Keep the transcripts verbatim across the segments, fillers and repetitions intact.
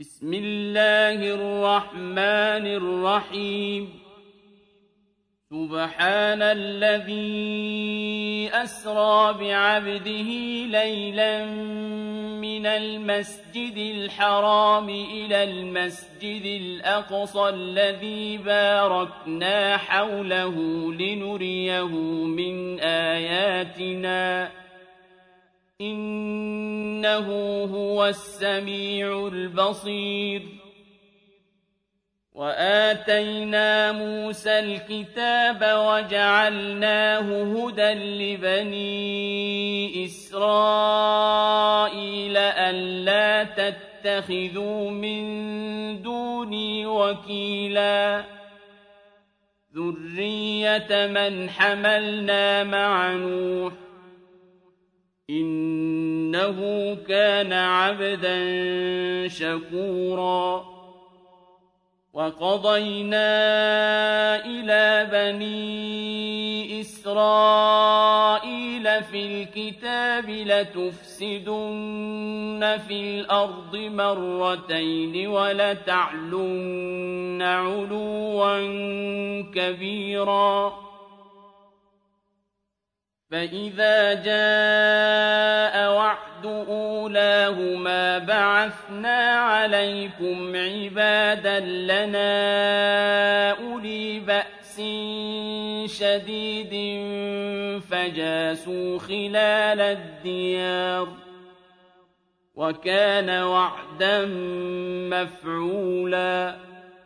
بسم الله الرحمن الرحيم سبحان الذي أسرى بعبده ليلا من المسجد الحرام إلى المسجد الأقصى الذي باركنا حوله لنريه من آياتنا إنه هو السميع البصير وآتينا موسى الكتاب وجعلناه هدى لبني إسرائيل ألا تتخذوا من دوني وكيلا ذرية من حملنا مع نوح إنه كان عبدا شكورا وقضينا إلى بني إسرائيل في الكتاب لتفسدن في الأرض مرتين ولتعلن علوا كبيرا فإذا جاء وعد أولاهما بعثنا عليكم عبادا لنا أولي بأس شديد فجاسوا خلال الديار وكان وعدا مفعولا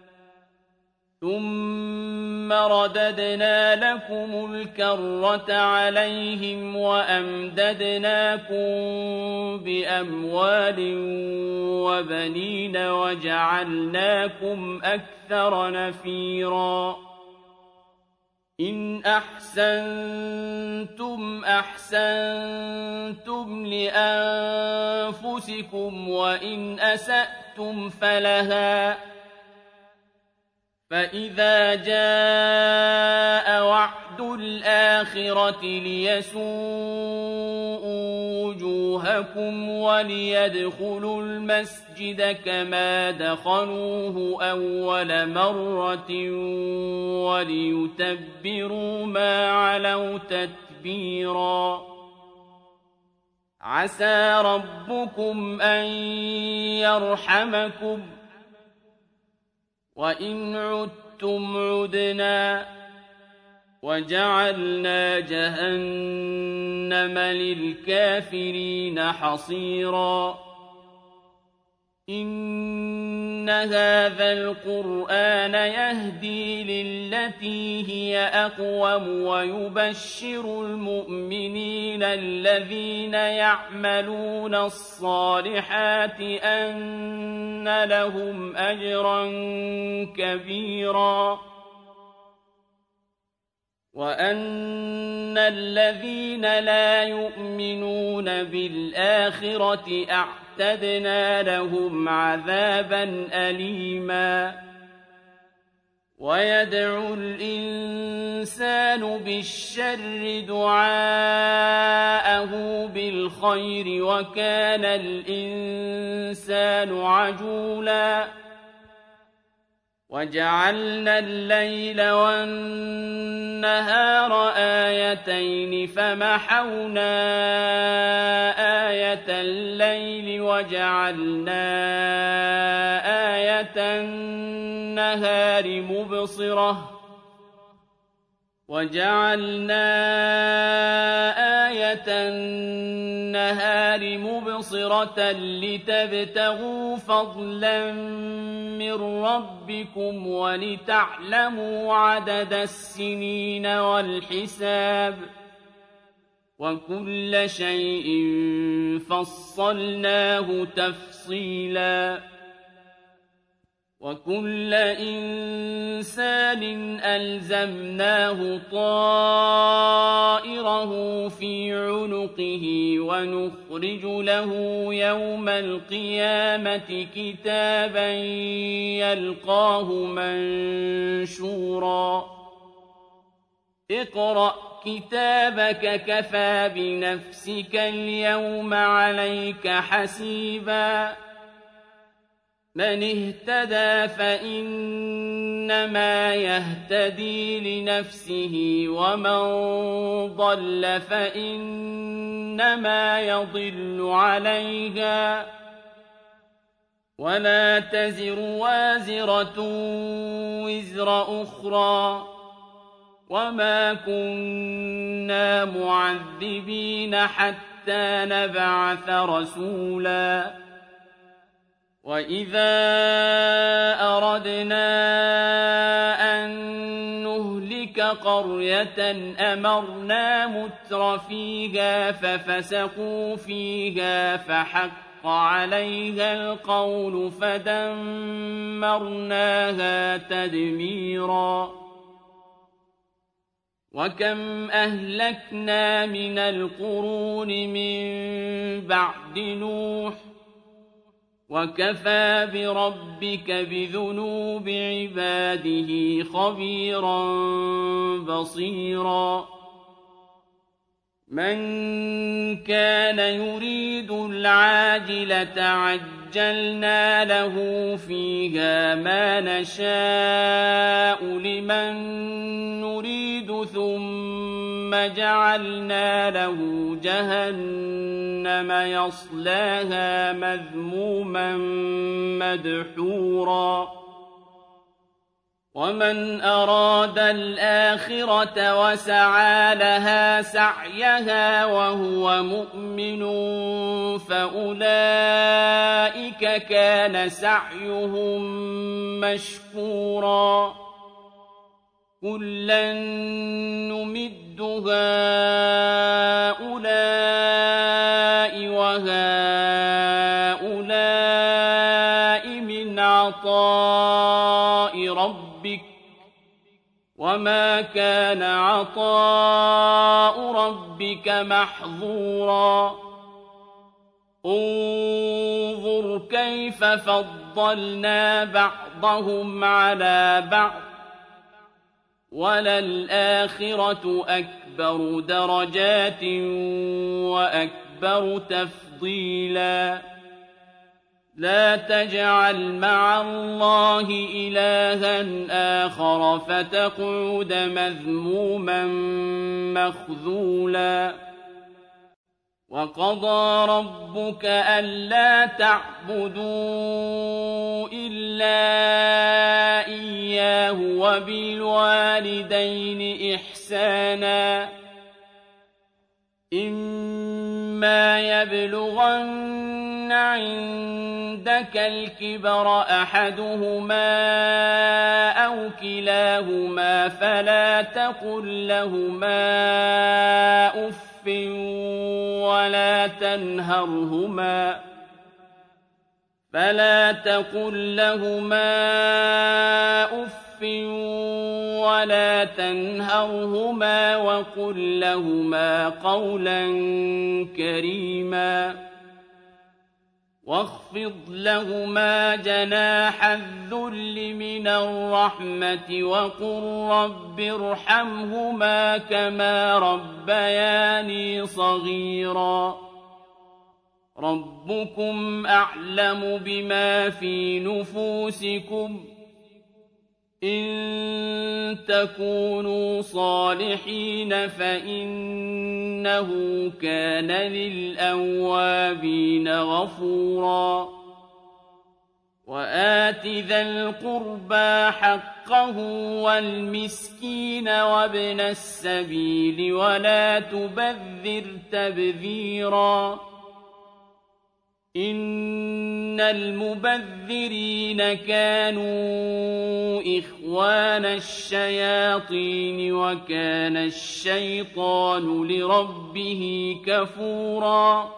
ثم رددنا لكم الكرة عليهم وأمددناكم بأموال وبنين وجعلناكم أكثر نفيرا إن أحسنتم أحسنتم لأنفسكم وإن أسأتم فلها فإذا جاء وعد الآخرة ليسوءوا وجوهكم وليدخلوا المسجد كما دخلوه أول مرة وليتبروا ما علوا تتبيرا عسى ربكم أن يرحمكم وإن عدتم عدنا وجعلنا جهنم للكافرين حصيرا إن هذا القرآن يهدي للتي هي أقوم ويبشر المؤمنين الذين يعملون الصالحات أن لهم أجرا كبيرا وأن الذين لا يؤمنون بالآخرة أعتدنا لهم عذابا أليما ويدعو الإنسان بالشر دعاءه بالخير وكان الإنسان عجولا وجعلنا الليل والنهار آيتين فمحونا آية الليل وجعلنا آية النهار مبصرة وجعلنا آية النهار مبصرة لتبتغوا فضلا من ربكم ولتعلموا عدد السنين والحساب وكل شيء فصلناه تفصيلا وكل إنسان ألزمناه طائره في عنقه ونخرج له يوم القيامة كتابا يلقاه منشورا اقرأ كتابك كفى بنفسك اليوم عليك حسيبا مَنِ اهْتَدَىٰ فَإِنَّمَا يَهْتَدِي لِنَفْسِهِ ۖ وَمَن ضَلَّ فَإِنَّمَا يَضِلُّ عَلَيْهَا ۚ وَلَا تَزِرُ وَازِرَةٌ وِزْرَ أُخْرَىٰ ۗ وَمَا كُنَّا مُعَذِّبِينَ حَتَّىٰ نَبْعَثَ رَسُولًا. وَإِذَا أَرَدْنَا أَن نُّهْلِكَ قَرْيَةً أَمَرْنَا مُتْرَفِيهَا فَفَسَقُوا فِيهَا فَحَقَّ عَلَيْهَا الْقَوْلُ فَدَمَّرْنَاهَا تَدْمِيرًا. وَكَمْ أَهْلَكْنَا مِنَ الْقُرُونِ مِن بَعْدِ نُوحٍ ۗ وَكَفَىٰ بِرَبِّكَ بِذُنُوبِ عِبَادِهِ خَبِيرًا بَصِيرًا. مَن كَانَ يُرِيدُ الْعَاجِلَةَ عَجَّلْنَا لَهُ فِيهَا مَا نَشَاءُ لِمَن نُّرِيدُ ثُمَّ جَعَلْنَا لَهُ جَهَنَّمَ يَصْلَاهَا مَذْمُومًا مَّدْحُورًا. وَمَنْ أَرَادَ الْآخِرَةَ وَسَعَىٰ لَهَا سَعْيَهَا وَهُوَ مُؤْمِنٌ فَأُولَٰئِكَ كَانَ سَعْيُهُم مَّشْكُورًا. كُلًّا نُّمِدُّ هَٰؤُلَاءِ وَهَٰؤُلَاءِ مِنْ عَطَاءِ رَبِّكَ ۚ وَمَا كَانَ عَطَاءُ رَبِّكَ مَحْظُورًا. انظُرْ كَيْفَ فَضَّلْنَا بَعْضَهُمْ عَلَىٰ بَعْضٍ ۚ وَلَلْآخِرَةُ أَكْبَرُ دَرَجَاتٍ وَأَكْبَرُ تَفْضِيلًا. لَا تَجْعَلْ مَعَ اللَّهِ إِلَٰهًا آخَرَ فَتَقْعُدَ مَذْمُومًا مَّخْذُولًا. وَقَضَىٰ رَبُّكَ أَلَّا تَعْبُدُوا إِلَّا إِيَّاهُ وَبِالْوَالِدَيْنِ إِحْسَانًا. إِمَّا يَبْلُغَنَّ عِندَكَ الْكِبَرَ أَحَدُهُمَا أَوْ كِلَاهُمَا فَلَا تَقُل لَّهُمَا أُفٍّ وَلَا تَنْهَرْهُمَا فَلَا تَقُل لَّهُمَا أُفٍّ وَلَا تَنْهَرْهُمَا وَقُل لَّهُمَا قَوْلًا كَرِيمًا. وَاخْفِضْ لَهُمَا جَنَاحَ الذُّلِّ مِنَ الرَّحْمَةِ وَقُل رَّبِّ ارْحَمْهُمَا كَمَا رَبَّيَانِي صَغِيرًا. رَّبُّكُمْ أَعْلَمُ بِمَا فِي نُفُوسِكُمْ ۚ إِن تَكُونُوا صَالِحِينَ فَإِنَّهُ كَانَ لِلْأَوَّابِينَ غَفُورًا. وَآتِ ذَا الْقُرْبَىٰ حَقَّهُ وَالْمِسْكِينَ وَابْنَ السَّبِيلِ وَلَا تُبَذِّرْ تَبْذِيرًا. إِنَّ الْمُبَذِّرِينَ كَانُوا إِخْوَانَ الشَّيَاطِينِ وَكَانَ الشَّيْطَانُ لِرَبِّهِ كَفُورًا.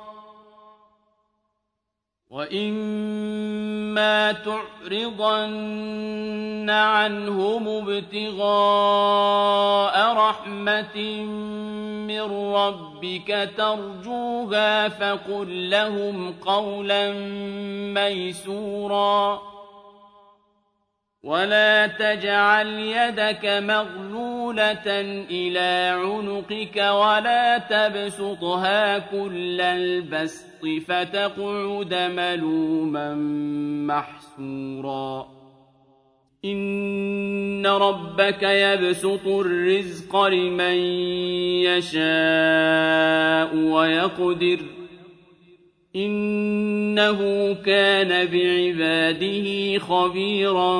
وَإِمَّا تُعْرِضَنَّ عَنْهُمُ ابْتِغَاءَ رَحْمَةٍ مِّن رَّبِّكَ تَرْجُوهَا فَقُل لَّهُمْ قَوْلًا مَّيْسُورًا. ولا تجعل يدك مغلولة إلى عنقك ولا تبسطها كل البسط فتقعد ملوما محسورا إن ربك يبسط الرزق لمن يشاء ويقدر إنه كان بعباده خبيرا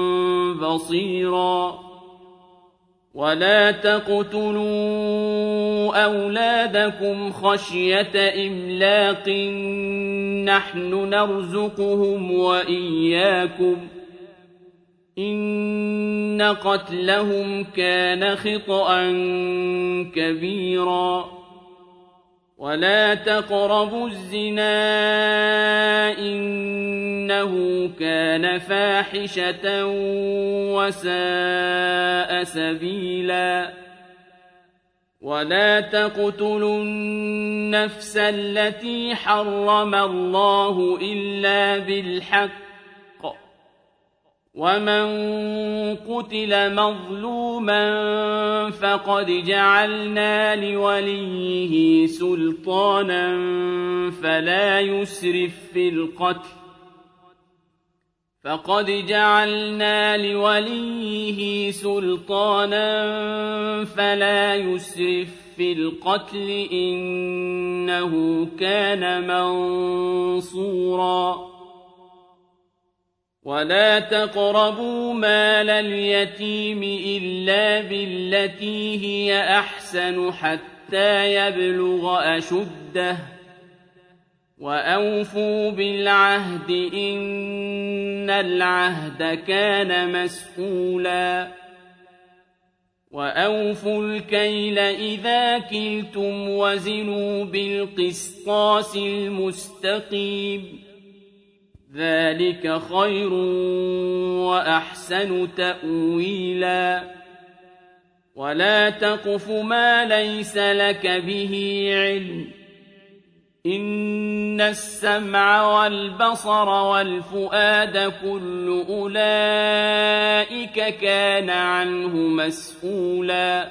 بصيرا ولا تقتلوا أولادكم خشية إملاق نحن نرزقهم وإياكم إن قتلهم كان خطأ كبيرا ولا تقربوا الزنا إنه كان فاحشة وساء سبيلا ولا تقتلوا النفس التي حرم الله إلا بالحق ومن قتل مظلوما فقد جعلنا لوليه سلطانا فلا يسرف في القتل فقد جعلنا لوليه سلطانا فلا يسرف في القتل إنه كان منصورا ولا تقربوا مال اليتيم إلا بالتي هي أحسن حتى يبلغ أشده وأوفوا بالعهد إن العهد كان مسؤولا وأوفوا الكيل إذا كلتم وزنوا بالقسطاس المستقيم ذلك خير وأحسن تأويلا ولا تقف ما ليس لك به علم إن السمع والبصر والفؤاد كل أولئك كان عنه مسؤولا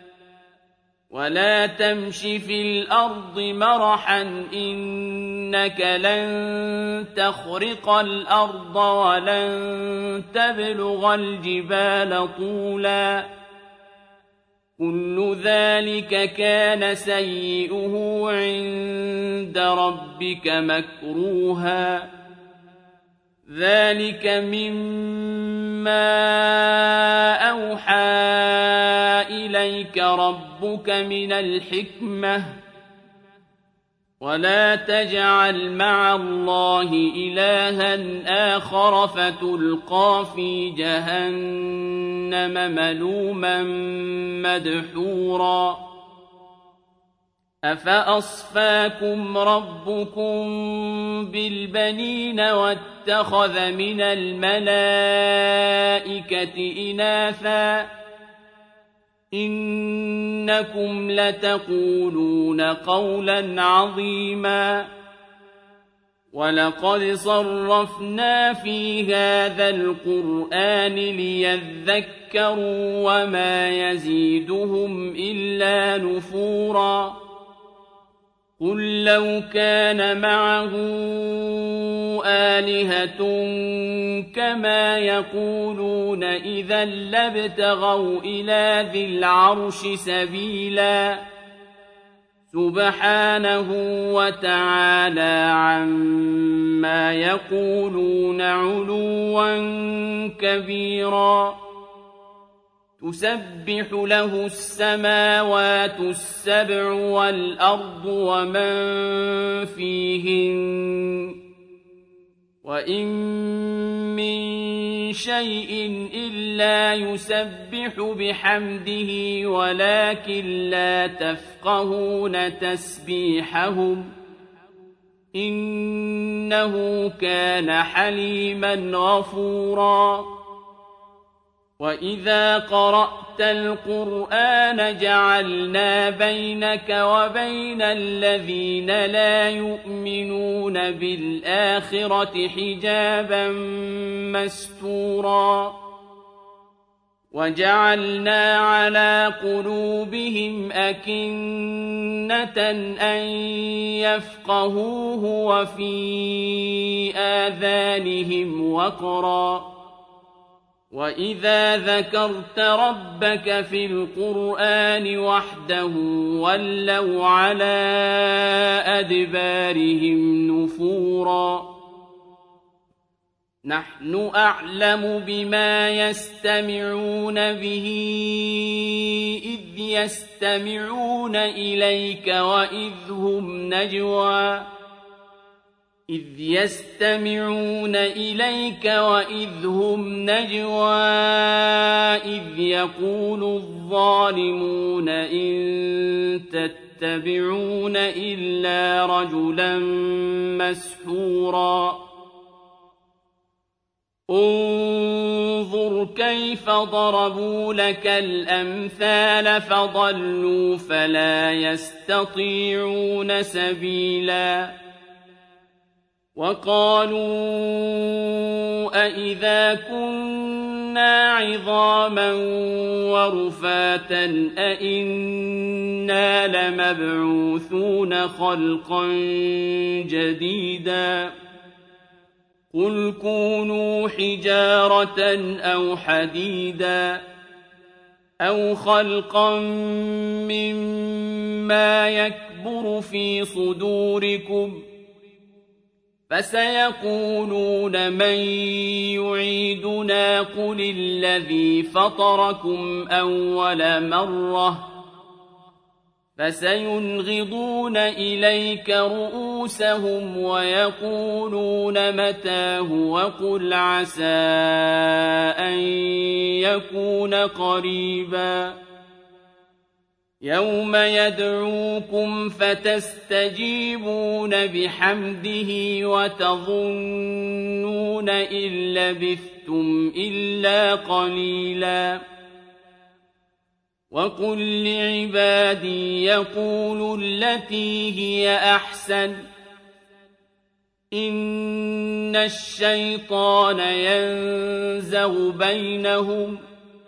ولا تمش في الأرض مرحا إنك لن تخرق الأرض ولن تبلغ الجبال طولا كل ذلك كان سيئه عند ربك مكروها ذلك مما أوحى إليك ربك من الحكمة ولا تجعل مع الله إلها آخر فتلقى في جهنم ملوما مدحورا أفأصفاكم ربكم بالبنين واتخذ من الملائكة إناثا إنكم لتقولون قولا عظيما ولقد صرفنا في هذا القرآن ليذكروا وما يزيدهم إلا نفورا قل لو كان معه آلهة كما يقولون إذا لابتغوا إلى ذي العرش سبيلا سبحانه وتعالى عما يقولون علوا كبيرا تسبح له السماوات السبع والأرض ومن فيهن وإن من شيء إلا يسبح بحمده ولكن لا تفقهون تسبيحهم إنه كان حليما غفورا وإذا قرأت القرآن جعلنا بينك وبين الذين لا يؤمنون بالآخرة حجابا مستورا وَجَعَلْنَا عَلَىٰ قُلُوبِهِمْ أَكِنَّةً أَن يَفْقَهُوهُ وَفِي آذَانِهِمْ وَقْرًا ۚ وَإِذَا ذَكَرْتَ رَبَّكَ فِي الْقُرْآنِ وَحْدَهُ وَلَّوْا عَلَىٰ أَدْبَارِهِمْ نُفُورًا. نَّحْنُ أَعْلَمُ بِمَا يَسْتَمِعُونَ بِهِ إِذْ يَسْتَمِعُونَ إِلَيْكَ وَإِذْ هُمْ نَجْوَىٰ إِذْ يَسْتَمِعُونَ إِلَيْكَ وَإِذْ هُمْ نَجْوَىٰ إِذْ يَقُولُ الظَّالِمُونَ إِن تَتَّبِعُونَ إِلَّا رَجُلًا مَّسْحُورًا. انظُرْ كَيْفَ ضَرَبُوا لَكَ الْأَمْثَالَ فَضَلُّوا فَلَا يَسْتَطِيعُونَ سَبِيلًا. وَقَالُوا أَإِذَا كُنَّا عِظَامًا وَرُفَاتًا أَإِنَّا لَمَبْعُوثُونَ خَلْقًا جَدِيدًا قُلْ كُونُوا حِجَارَةً أَوْ حَدِيدًا أَوْ خَلْقًا مِّمَّا يَكْبُرُ فِي صُدُورِكُمْ فَسَيَقُولُونَ مَن يُعِيدُنَا قُلِ الَّذِي فَطَرَكُمْ أَوَّلَ مَرَّةٍ فَسَيُنْغِضُونَ إِلَيْكَ رُءُوسَهُمْ وَيَقُولُونَ مَتَىٰ هُوَ قُلْ عَسَىٰ أَن يَكُونَ قَرِيبًا. يَوْمَ يَدْعُوكُمْ فَتَسْتَجِيبُونَ بِحَمْدِهِ وَتَظُنُّونَ إِن لَّبِثْتُمْ إِلَّا قَلِيلًا. وَقُل لِّعِبَادِي يَقُولُوا الَّتِي هِيَ أَحْسَنُ ۚ إِنَّ الشَّيْطَانَ يَنزَغُ بَيْنَهُمْ ۚ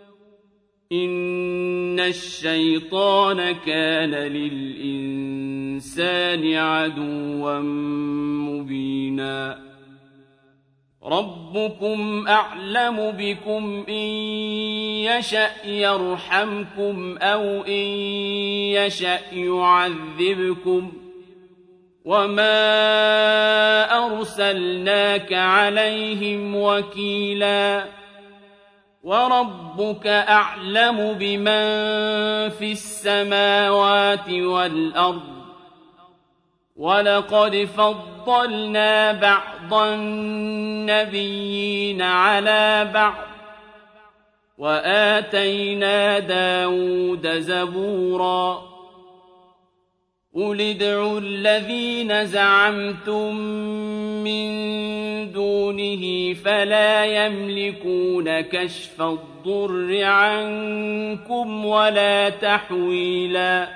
إِنَّ الشَّيْطَانَ كَانَ لِلْإِنسَانِ عَدُوًّا مُّبِينًا. رَبُّكُمْ أَعْلَمُ بِكُمْ ۖ إِن يَشَأْ يَرْحَمْكُمْ أَوْ إِن يَشَأْ يُعَذِّبْكُمْ ۖ وَمَا أَرْسَلْنَاكَ عَلَيْهِمْ وَكِيلًا. وَرَبُّكَ أَعْلَمُ بِمَن فِي السَّمَاوَاتِ وَالْأَرْضِ ۗ وَلَقَدْ فَضَّلْنَا بَعْضَ النَّبِيِّينَ عَلَىٰ بَعْضٍ ۖ وَآتَيْنَا دَاوُودَ زَبُورًا. قُلِ ادْعُوا الَّذِينَ زَعَمْتُم مِّن دُونِهِ فَلَا يَمْلِكُونَ كَشْفَ الضُّرِّ عَنكُمْ وَلَا تَحْوِيلًا.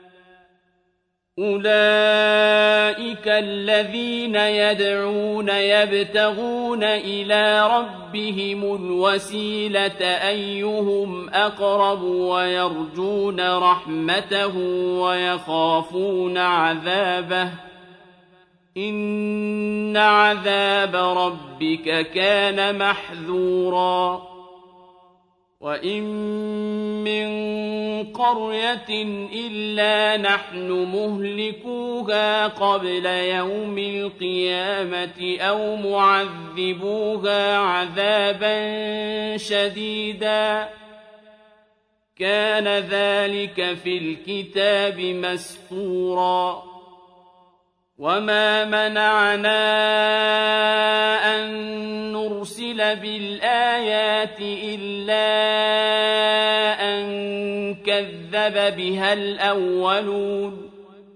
أُولَٰئِكَ الَّذِينَ يَدْعُونَ يَبْتَغُونَ إِلَىٰ رَبِّهِمُ الْوَسِيلَةَ أَيُّهُمْ أَقْرَبُ وَيَرْجُونَ رَحْمَتَهُ وَيَخَافُونَ عَذَابَهُ ۚ إِنَّ عَذَابَ رَبِّكَ كَانَ مَحْذُورًا. وَإِن مِّن قَرْيَةٍ إِلَّا نَحْنُ مُهْلِكُوهَا قَبْلَ يَوْمِ الْقِيَامَةِ أَوْ مُعَذِّبُوهَا عَذَابًا شَدِيدًا ۚ كَانَ ذَٰلِكَ فِي الْكِتَابِ مَسْطُورًا. وَمَا مَنَعَنَا أَن نُّرْسِلَ بِالْآيَاتِ إِلَّا أَن كَذَّبَ بِهَا الْأَوَّلُونَ.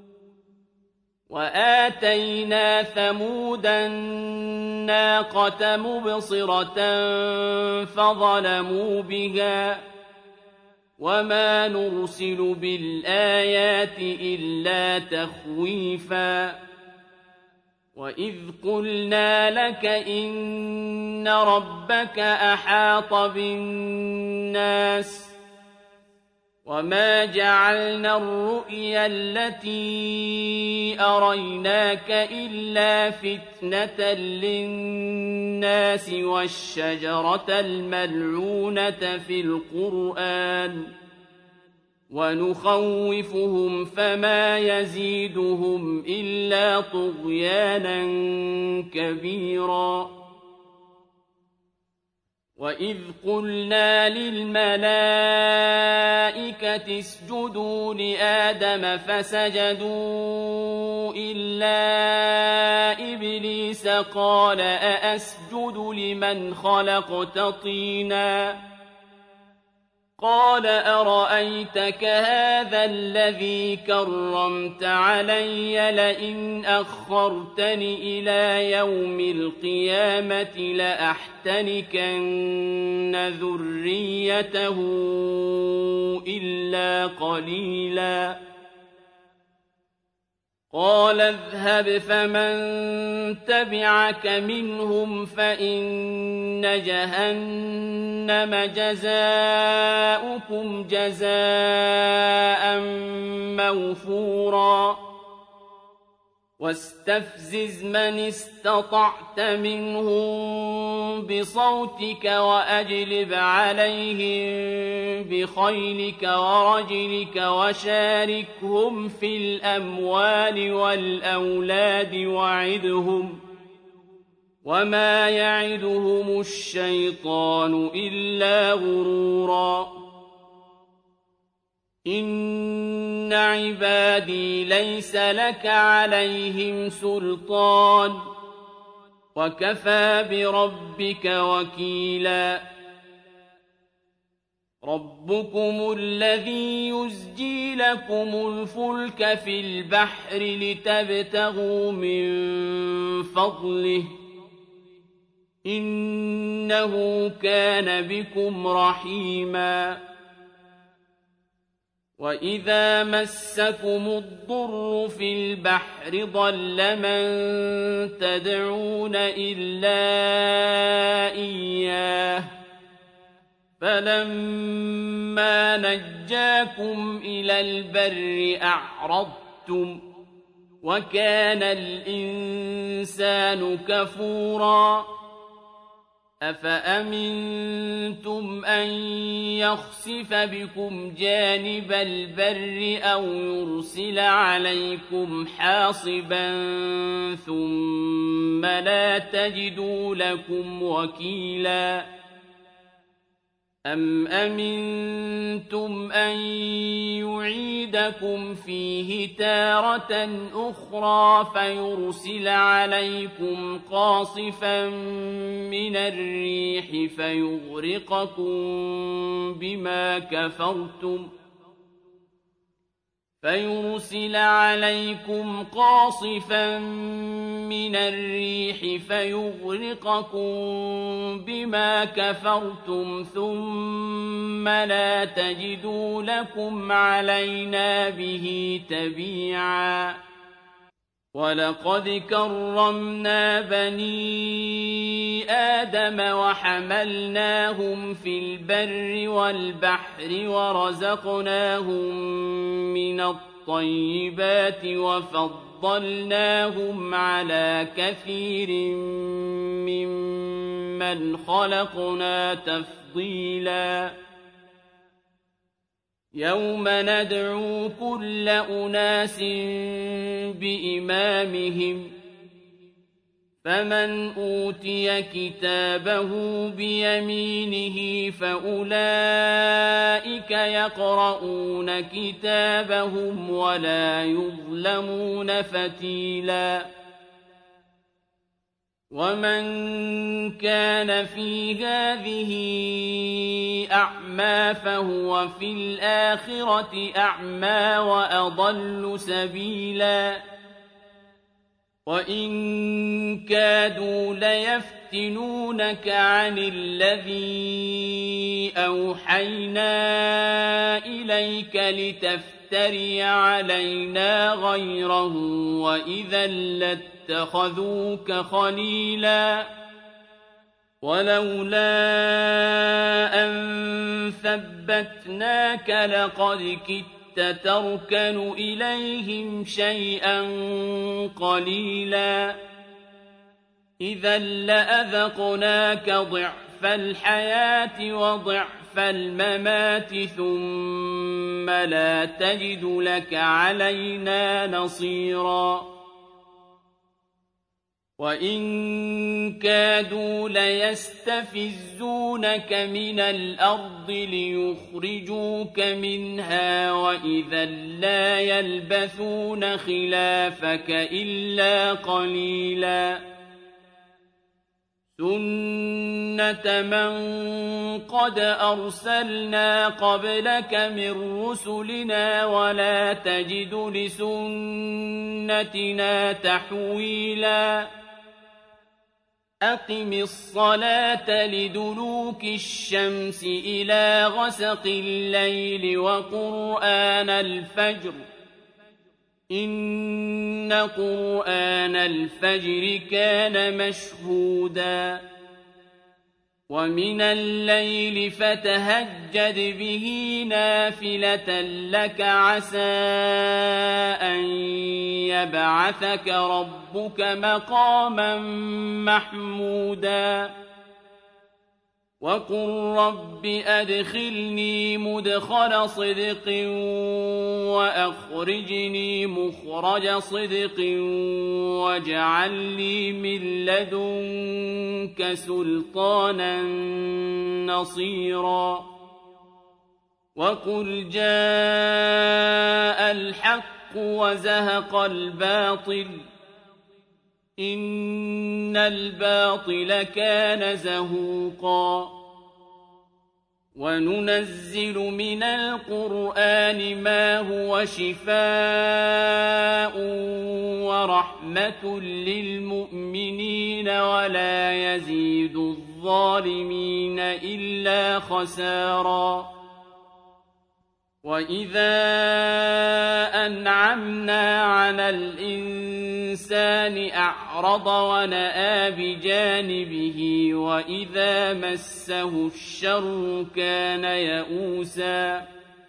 وَآتَيْنَا ثَمُودَ النَّاقَةَ مُبْصِرَةً فَظَلَمُوا بِهَا ۚ وَمَا نُرْسِلُ بِالْآيَاتِ إِلَّا تَخْوِيفًا. وَإِذْ قُلْنَا لَكَ إِنَّ رَبَّكَ أَحَاطَ بِالنَّاسِ وَمَا جَعَلْنَا الرُّؤْيَا الَّتِي أَرَيْنَاكَ إِلَّا فِتْنَةً لِّلنَّاسِ وَالشَّجَرَةَ الْمَلْعُونَةَ فِي الْقُرْآنِ وَنُخَوِّفُهُمْ فَمَا يَزِيدُهُمْ إِلَّا طُغْيَانًا كَبِيرًا وَإِذْ قُلْنَا لِلْمَلَائِكَةِ اسْجُدُوا لِآدَمَ فَسَجَدُوا إِلَّا إِبْلِيسَ قَالَ أَأَسْجُدُ لِمَنْ خَلَقْتَ طِينًا قَالَ أَرَأَيْتَكَ هَٰذَا الَّذِي كَرَّمْتَ عَلَيَّ لَئِنْ أَخَّرْتَنِ إِلَىٰ يَوْمِ الْقِيَامَةِ لَأَحْتَنِكَنَّ ذُرِّيَّتَهُ إِلَّا قَلِيلًا قَالَ اذْهَبْ فَمَن تَبِعَكَ مِنْهُمْ فَإِنَّ جَهَنَّمَ جَزَاؤُكُمْ جَزَاءً مَّوْفُورًا وَاسْتَفْزِزْ مَنِ اسْتَطَعْتَ مِنْهُم بِصَوْتِكَ وَأَجْلِبْ عَلَيْهِم بِخَيْلِكَ وَرَجِلِكَ وَشَارِكْهُمْ فِي الْأَمْوَالِ وَالْأَوْلَادِ وَعِدْهُمْ ۚ وَمَا يَعِدُهُمُ الشَّيْطَانُ إِلَّا غُرُورًا إِنَّ عِبَادِي لَيْسَ لَكَ عَلَيْهِمْ سُلْطَانٌ وَكَفَىٰ بِرَبِّكَ وَكِيلًا رَبُّكُمُ الَّذِي يُزْجِي لَكُمُ الْفُلْكَ فِي الْبَحْرِ لِتَبْتَغُوا مِن فَضْلِهِ ۚ إِنَّهُ كَانَ بِكُمْ رَحِيمًا وَإِذَا مَسَّكُمُ الضُّرُّ فِي الْبَحْرِ ضَلَّ مَن تَدْعُونَ إِلَّا إِيَّاهُ فَلَمَّا نَجَّاكُمْ إِلَى الْبَرِّ أَعْرَضْتُمْ ۚ وَكَانَ الْإِنسَانُ كَفُورًا أَفَأَمِنتُمْ أَن يَخْسِفَ بِكُمْ جَانِبَ الْبَرِّ أَوْ يُرْسِلَ عَلَيْكُمْ حَاصِبًا ثُمَّ لَا تَجِدُوا لَكُمْ وَكِيلًا أَمْ أَمِنتُمْ أَن يُعِيدَكُمْ فِيهِ تَارَةً أُخْرَىٰ فَيُرْسِلَ عَلَيْكُمْ قَاصِفًا مِّنَ الرِّيحِ فَيُغْرِقَكُم بِمَا كَفَرْتُمْ فَيُرْسِلَ عَلَيْكُمْ قَاصِفًا مِّنَ الرِّيحِ فَيُغْرِقَكُم بِمَا كَفَرْتُمْ ثُمَّ لَا تَجِدُوا لَكُمْ عَلَيْنَا بِهِ تَبِيعًا وَلَقَدْ كَرَّمْنَا بَنِي آدَمَ وَحَمَلْنَاهُمْ فِي الْبَرِّ وَالْبَحْرِ وَرَزَقْنَاهُم مِّنَ الطَّيِّبَاتِ وَفَضَّلْنَاهُمْ عَلَىٰ كَثِيرٍ مِّمَّنْ خَلَقْنَا تَفْضِيلًا يَوْمَ نَدْعُو كُلَّ أُنَاسٍ بِإِمَامِهِمْ ۖ فَمَنْ أُوتِيَ كِتَابَهُ بِيَمِينِهِ فَأُولَٰئِكَ يَقْرَءُونَ كِتَابَهُمْ وَلَا يُظْلَمُونَ فَتِيلًا وَمَن كَانَ فِي هَٰذِهِ أَعْمَىٰ فَهُوَ فِي الْآخِرَةِ أَعْمَىٰ وَأَضَلُّ سَبِيلًا وَإِن كَادُوا لَيَفْتِنُونَكَ عَنِ الَّذِي أَوْحَيْنَا إِلَيْكَ لِتَفْتَرِيَ تفتري علينا غيره وإذا لاتخذوك خليلا ولولا أن ثبتناك لقد كدت تركن إليهم شيئا قليلا إذا لأذقناك ضعف الحياة وضعف الممات ثم لا تجد لك علينا نصيرا وإن كادوا ليستفزونك من الأرض ليخرجوك منها وإذا لا يلبثون خلافك إلا قليلا سنة من قد أرسلنا قبلك من رسلنا ولا تجد لسنتنا تحويلا أقم الصلاة لدلوك الشمس إلى غسق الليل وقرآن الفجر إن قرآن الفجر كان مشهودا ومن الليل فتهجد به نافلة لك عسى أن يبعثك ربك مقاما محمودا وقل رب أدخلني مدخل صدق وأخرجني مخرج صدق واجعل لي من لدنك سلطانا نصيرا وقل جاء الحق وزهق الباطل إن الباطل كان زهوقا وننزل من القرآن ما هو شفاء ورحمة للمؤمنين ولا يزيد الظالمين إلا خسارا وإذا أنعمنا على الإنسان أعرض ونأى بجانبه وإذا مسه الشر كان يئوسا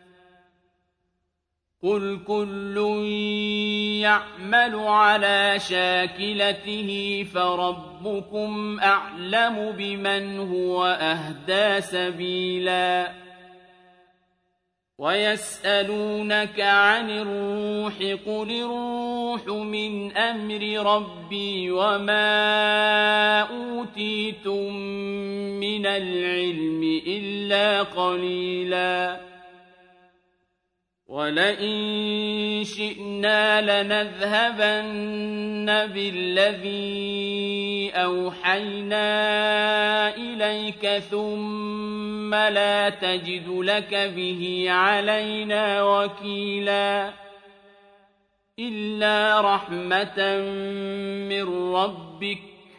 قل كل يعمل على شاكلته فربكم أعلم بمن هو أهدى سبيلا ويسألونك عن الروح قل الروح من أمر ربي وما أوتيتم من العلم إلا قليلا ولئن شئنا لنذهبن بالذي أوحينا إليك ثم لا تجد لك به علينا وكيلا إلا رحمة من ربك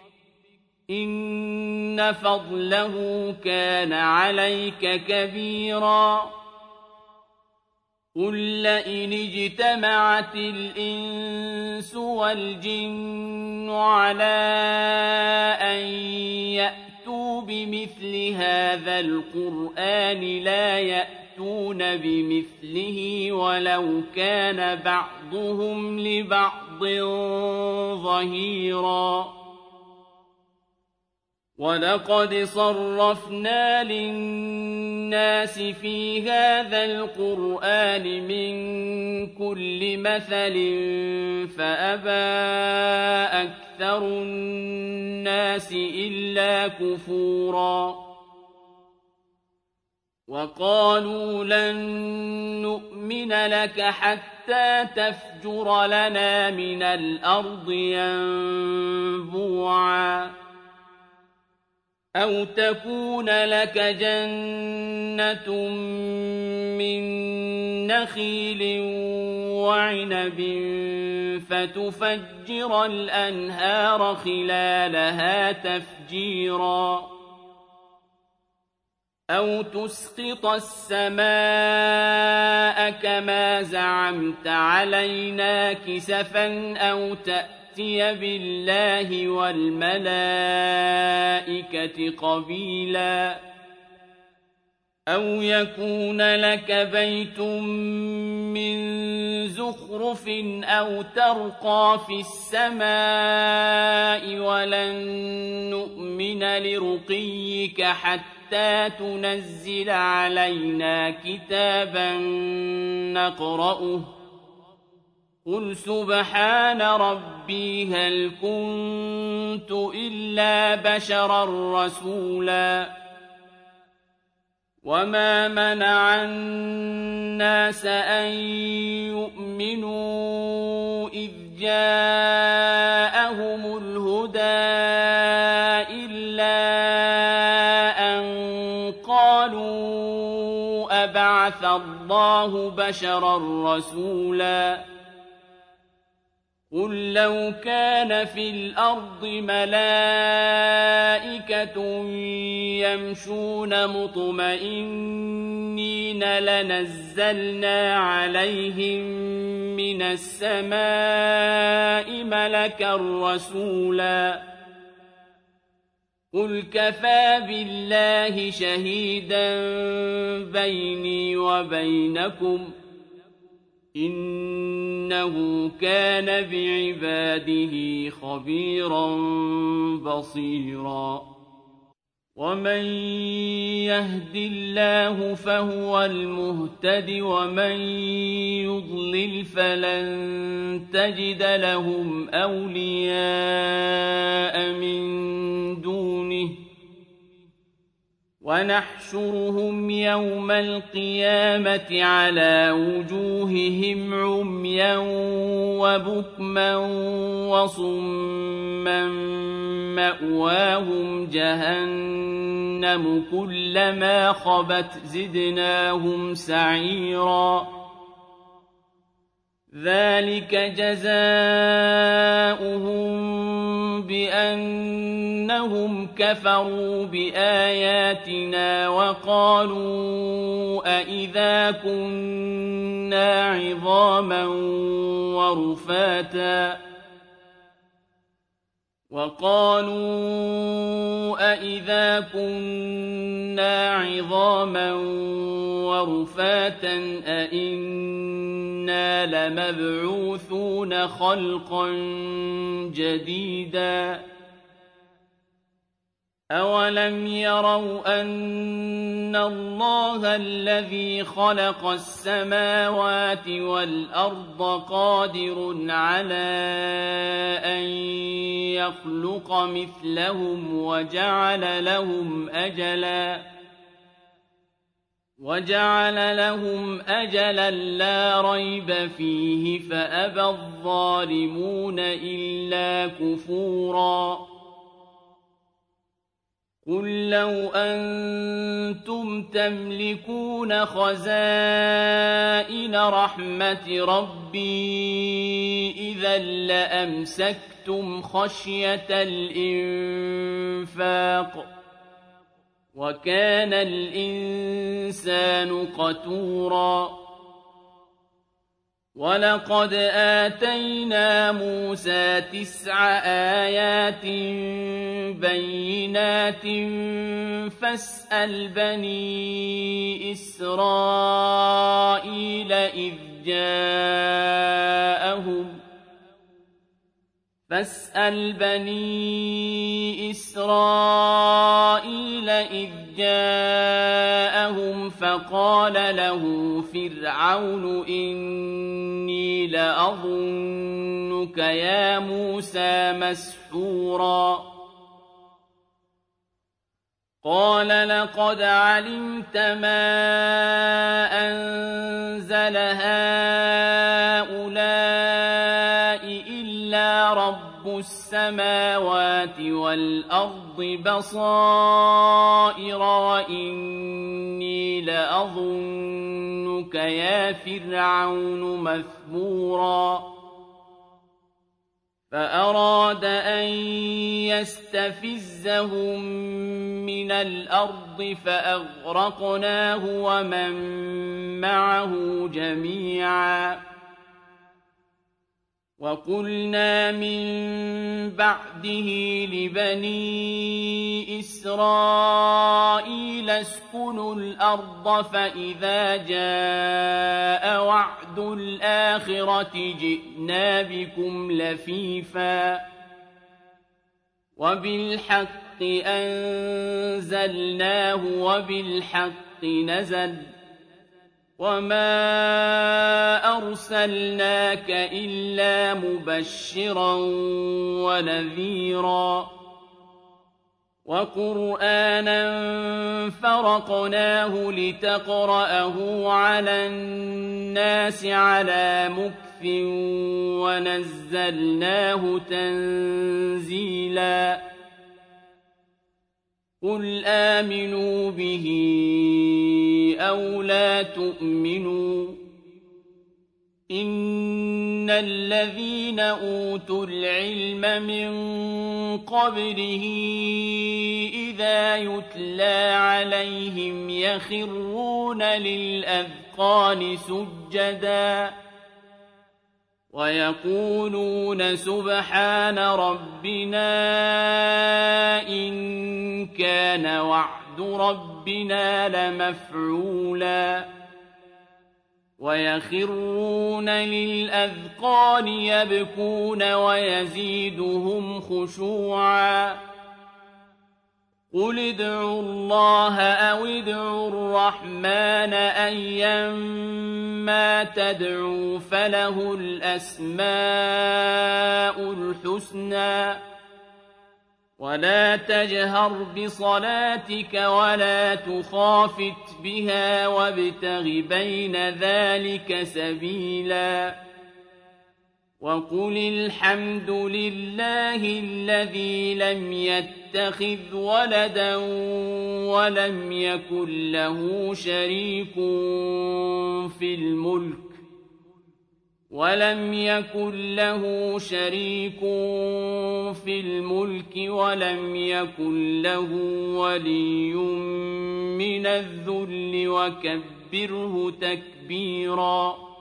إن فضله كان عليك كبيرا قل لئن اجتمعت الإنس والجن على أن يأتوا بمثل هذا القرآن لا يأتون بمثله ولو كان بعضهم لبعض ظهيرا ولقد صرفنا للناس في هذا القرآن من كل مثل فأبى أكثر الناس إلا كفورا وقالوا لن نؤمن لك حتى تفجر لنا من الأرض ينبوعا أو تكون لك جنة من نخيل وعنب فتفجر الأنهار خلالها تفجيرا أَوْ تُسْقِطَ السَّمَاءَ كَمَا زَعَمْتَ عَلَيْنَا كِسَفًا أَوْ تَأْتِيَ بِاللَّهِ وَالْمَلَائِكَةِ قَبِيلًا أَوْ يَكُونَ لَكَ بَيْتٌ مِّن زُخْرُفٍ أَوْ تَرْقَىٰ فِي السَّمَاءِ وَلَن نُّؤْمِنَ لِرُقِيِّكَ حَتَّىٰ تُنَزِّلَ عَلَيْنَا كِتَابًا نَّقْرَؤُهُ ۗ قُلْ سُبْحَانَ رَبِّي هَلْ كُنتُ إِلَّا بَشَرًا رَّسُولًا وَمَا مَنَعَ النَّاسَ أَن يُؤْمِنُوا إِذْ جَاءَهُمُ الْهُدَىٰ إِلَّا أَن قَالُوا أَبَعَثَ اللَّهُ بَشَرًا رَّسُولًا قُل لَّوْ كَانَ فِي الْأَرْضِ مَلَائِكَةٌ يَمْشُونَ مُطْمَئِنِّينَ لَنَزَّلْنَا عَلَيْهِم مِّنَ السَّمَاءِ مَلَكًا رَّسُولًا قُلْ كَفَىٰ بِاللَّهِ شَهِيدًا بَيْنِي وَبَيْنَكُمْ ۚ إِنَّهُ كَانَ بِعِبَادِهِ خَبِيرًا بَصِيرًا وَمَن يَهْدِ اللَّهُ فَهُوَ الْمُهْتَدِ وَمَن يُضْلِلْ فَلَن تَجِدَ لَهُمْ أَوْلِيَاءَ مِن دُونِهِ ۖ وَنَحْشُرُهُمْ يَوْمَ الْقِيَامَةِ عَلَىٰ وُجُوهِهِمْ عُمْيًا وَبُكْمًا وَصُمًّا مَّأْوَاهُمْ جَهَنَّمُ كُلَّمَا خَبَتْ زِدْنَاهُمْ سَعِيرًا ذَٰلِكَ جَزَاؤُهُم بِأَنَّهُمْ كَفَرُوا بِآيَاتِنَا وَقَالُوا أَإِذَا كُنَّا عِظَامًا وَرُفَاتًا وَقَالُوا أَإِذَا كُنَّا عِظَامًا وَرُفَاتًا أَإِنَّا لَمَبْعُوثُونَ خَلْقًا جَدِيدًا أَوَلَمْ يَرَوْا أَنَّ اللَّهَ الَّذِي خَلَقَ السَّمَاوَاتِ وَالْأَرْضَ قَادِرٌ عَلَىٰ أَن يَخْلُقَ مِثْلَهُمْ وَجَعَلَ لَهُمْ أَجَلًا وَجَعَلَ لَهُمْ أَجَلًا لَّا رَيْبَ فِيهِ فَأَبَى الظَّالِمُونَ إِلَّا كُفُورًا قُل لَّوْ أَنتُمْ تَمْلِكُونَ خَزَائِنَ رَحْمَةِ رَبِّي إِذًا لَّأَمْسَكْتُمْ خَشْيَةَ الْإِنفَاقِ ۚ وَكَانَ الْإِنسَانُ قَتُورًا وَلَقَدْ آتَيْنَا مُوسَىٰ تِسْعَ آيَاتٍ بَيِّنَاتٍ فَاسْأَلْ بَنِي إِسْرَائِيلَ إِذْ جَاءَهُمْ فَاسْأَلْ بَنِي إِسْرَائِيلَ إِذْ جَاءَهُمْ فَقَالَ لَهُ فِرْعَوْنُ إِنِّي لَأَظُنُّكَ يَا مُوسَىٰ مَسْحُورًا قَالَ لَقَدْ عَلِمْتَ مَا أَنزَلَ هَٰؤُلَاءِ إِلَّا رَبُّ السَّمَاوَاتِ وَالْأَرْضِ بَصَائِرَ وَإِنِّي لَأَظُنُّكَ يَا فِرْعَوْنُ مَثْبُورًا فأراد أن يستفزهم من الأرض فأغرقناه ومن معه جميعا وقلنا من بعده لبني إسرائيل اسكنوا الأرض فإذا جاء وعد الآخرة جئنا بكم لفيفا وبالحق أنزلناه وبالحق نزل وما أرسلناك إلا مبشرا ونذيرا وقرآنا فرقناه لتقرأه على الناس على مكث ونزلناه تنزيلا قل آمنوا به أو لا تؤمنوا إن الذين أوتوا العلم من قبله إذا يتلى عليهم يخرون للأذقان سجدا ويقولون سبحان ربنا إن كان وعد ربنا لمفعولا ويخرون للأذقان يبكون ويزيدهم خشوعا قل ادعوا الله أو ادعوا الرحمن أيما تدعوا فله الأسماء الحسنى ولا تجهر بصلاتك ولا تخافت بها وابتغ بين ذلك سبيلا وقل الحمد لله الذي لم يتخذ ولدا ولم يكن له شريك في الملك ولم يكن له شريك في الملك ولم يكن له ولي من الذل وكبره تكبيرا